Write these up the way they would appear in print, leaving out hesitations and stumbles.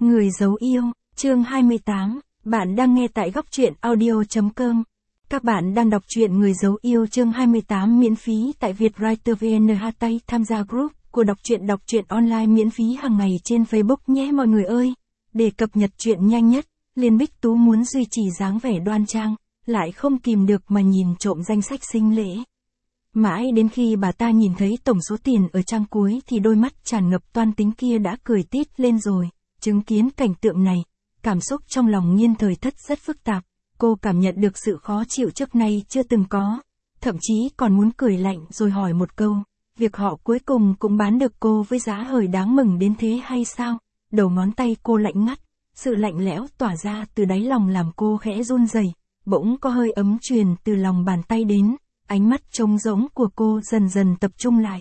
Người giấu yêu, chương 28, bạn đang nghe tại góc truyện audio.com. Các bạn đang đọc truyện Người giấu yêu chương 28 miễn phí tại Vietwriter VN. Tham gia group của đọc truyện online miễn phí hàng ngày trên Facebook nhé mọi người ơi. Để cập nhật truyện nhanh nhất, Liên Bích Tú muốn duy trì dáng vẻ đoan trang, lại không kìm được mà nhìn trộm danh sách sinh lễ. Mãi đến khi bà ta nhìn thấy tổng số tiền ở trang cuối thì đôi mắt tràn ngập toan tính kia đã cười tít lên rồi. Chứng kiến cảnh tượng này, cảm xúc trong lòng Nhiên Thời Thất rất phức tạp, cô cảm nhận được sự khó chịu trước nay chưa từng có, thậm chí còn muốn cười lạnh rồi hỏi một câu, việc họ cuối cùng cũng bán được cô với giá hời đáng mừng đến thế hay sao? Đầu ngón tay cô lạnh ngắt, sự lạnh lẽo tỏa ra từ đáy lòng làm cô khẽ run rẩy, bỗng có hơi ấm truyền từ lòng bàn tay đến, ánh mắt trống rỗng của cô dần dần tập trung lại.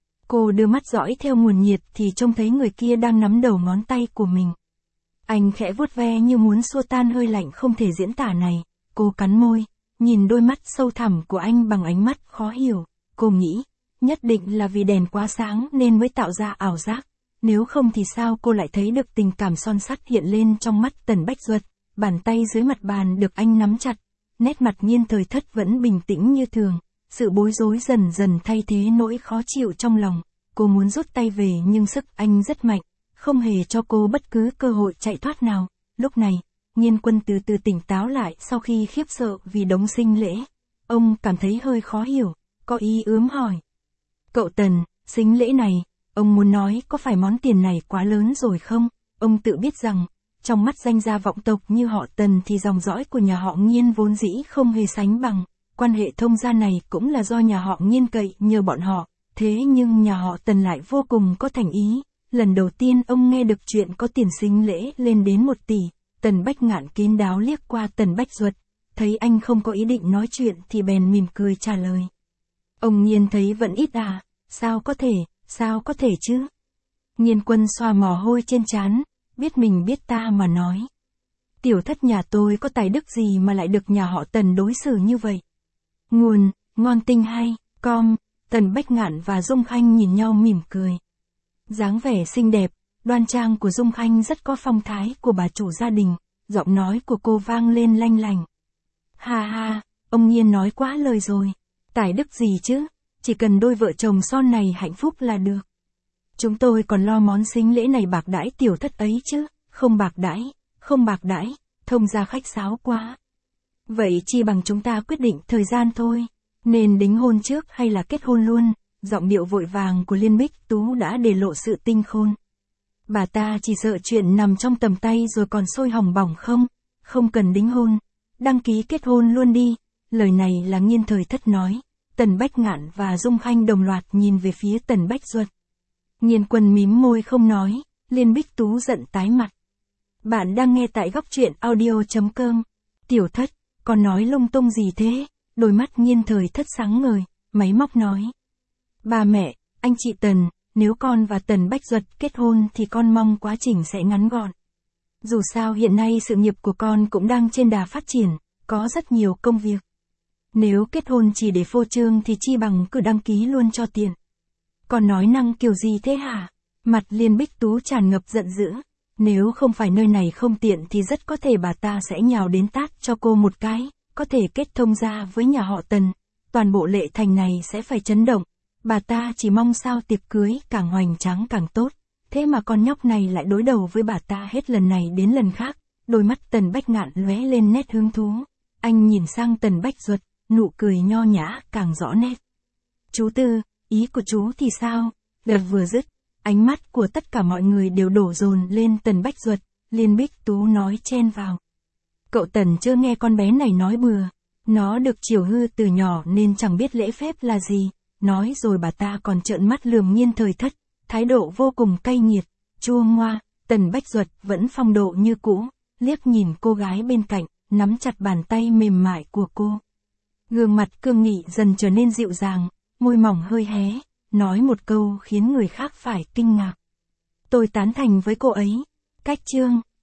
Cô đưa mắt dõi theo nguồn nhiệt thì trông thấy người kia đang nắm đầu ngón tay của mình. Anh khẽ vuốt ve như muốn xua tan hơi lạnh không thể diễn tả này, cô cắn môi, nhìn đôi mắt sâu thẳm của anh bằng ánh mắt khó hiểu, cô nghĩ, nhất định là vì đèn quá sáng nên mới tạo ra ảo giác, nếu không thì sao cô lại thấy được tình cảm son sắt hiện lên trong mắt Tần Bách Duật, bàn tay dưới mặt bàn được anh nắm chặt, nét mặt Nhiên Thời Thất vẫn bình tĩnh như thường. Sự bối rối dần dần thay thế nỗi khó chịu trong lòng, cô muốn rút tay về nhưng sức anh rất mạnh, không hề cho cô bất cứ cơ hội chạy thoát nào. Lúc này, Nhiên Quân từ từ tỉnh táo lại sau khi khiếp sợ vì đống sinh lễ. Ông cảm thấy hơi khó hiểu, có ý ướm hỏi. Cậu Tần, sinh lễ này, ông muốn nói có phải món tiền này quá lớn rồi không? Ông tự biết rằng, trong mắt danh gia vọng tộc như họ Tần thì dòng dõi của nhà họ Nhiên vốn dĩ không hề sánh bằng. Quan hệ thông gia này cũng là do nhà họ Nhiên cậy nhờ bọn họ, thế nhưng nhà họ Tần lại vô cùng có thành ý. Lần đầu tiên ông nghe được chuyện có tiền sinh lễ lên đến 1 tỷ, Tần Bách Ngạn kín đáo liếc qua Tần Bách Duật, thấy anh không có ý định nói chuyện thì bèn mỉm cười trả lời. Ông Nhiên thấy vẫn ít à, sao có thể chứ? Nhiên Quân xoa mồ hôi trên trán, biết mình biết ta mà nói. Tiểu Thất nhà tôi có tài đức gì mà lại được nhà họ Tần đối xử như vậy? Nguồn, ngon tinh hay, com, Tần Bách Ngạn và Dung Khanh nhìn nhau mỉm cười. Dáng vẻ xinh đẹp, đoan trang của Dung Khanh rất có phong thái của bà chủ gia đình, giọng nói của cô vang lên lanh lành. Ha ha, ông Nhiên nói quá lời rồi, tài đức gì chứ, chỉ cần đôi vợ chồng son này hạnh phúc là được. Chúng tôi còn lo món sinh lễ này bạc đãi Tiểu Thất ấy chứ, không bạc đãi, thông gia khách sáo quá. Vậy chi bằng chúng ta quyết định thời gian thôi, nên đính hôn trước hay là kết hôn luôn? Giọng điệu vội vàng của Liên Bích Tú đã để lộ sự tinh khôn. Bà ta chỉ sợ chuyện nằm trong tầm tay rồi còn sôi hỏng bỏng không cần đính hôn, đăng ký kết hôn luôn đi. Lời này là Nhiên Thời Thất nói. Tần Bách Ngạn và Dung Khanh đồng loạt nhìn về phía Tần Bách Duật. Nhiên Quân mím môi không nói, Liên Bích Tú giận tái mặt. Bạn đang nghe tại góc truyện audio.com. Tiểu Thất, con nói lung tung gì thế? Đôi mắt Nhiên Thời Thất sáng ngời, máy móc nói. Ba mẹ, anh chị Tần, nếu con và Tần Bách Duật kết hôn thì con mong quá trình sẽ ngắn gọn. Dù sao hiện nay sự nghiệp của con cũng đang trên đà phát triển, có rất nhiều công việc. Nếu kết hôn chỉ để phô trương thì chi bằng cứ đăng ký luôn cho tiện. Con nói năng kiểu gì thế hả? Mặt Liên Bích Tú tràn ngập giận dữ. Nếu không phải nơi này không tiện thì rất có thể bà ta sẽ nhào đến tát cho cô một cái, có thể kết thông gia với nhà họ Tần. Toàn bộ Lệ Thành này sẽ phải chấn động. Bà ta chỉ mong sao tiệc cưới càng hoành tráng càng tốt. Thế mà con nhóc này lại đối đầu với bà ta hết lần này đến lần khác. Đôi mắt Tần Bách Ngạn lóe lên nét hứng thú. Anh nhìn sang Tần Bách Duật, nụ cười nho nhã càng rõ nét. Chú Tư, ý của chú thì sao? Lời vừa dứt, ánh mắt của tất cả mọi người đều đổ dồn lên Tần Bách Duật. Liên Bích Tú nói chen vào. Cậu Tần chưa nghe con bé này nói bừa. Nó được chiều hư từ nhỏ nên chẳng biết lễ phép là gì. Nói rồi bà ta còn trợn mắt lườm Nhiên Thời Thất, thái độ vô cùng cay nghiệt, chua ngoa. Tần Bách Duật vẫn phong độ như cũ, liếc nhìn cô gái bên cạnh, nắm chặt bàn tay mềm mại của cô. Gương mặt cương nghị dần trở nên dịu dàng, môi mỏng hơi hé, nói một câu khiến người khác phải kinh ngạc. Tôi tán thành với cô ấy. Cách chương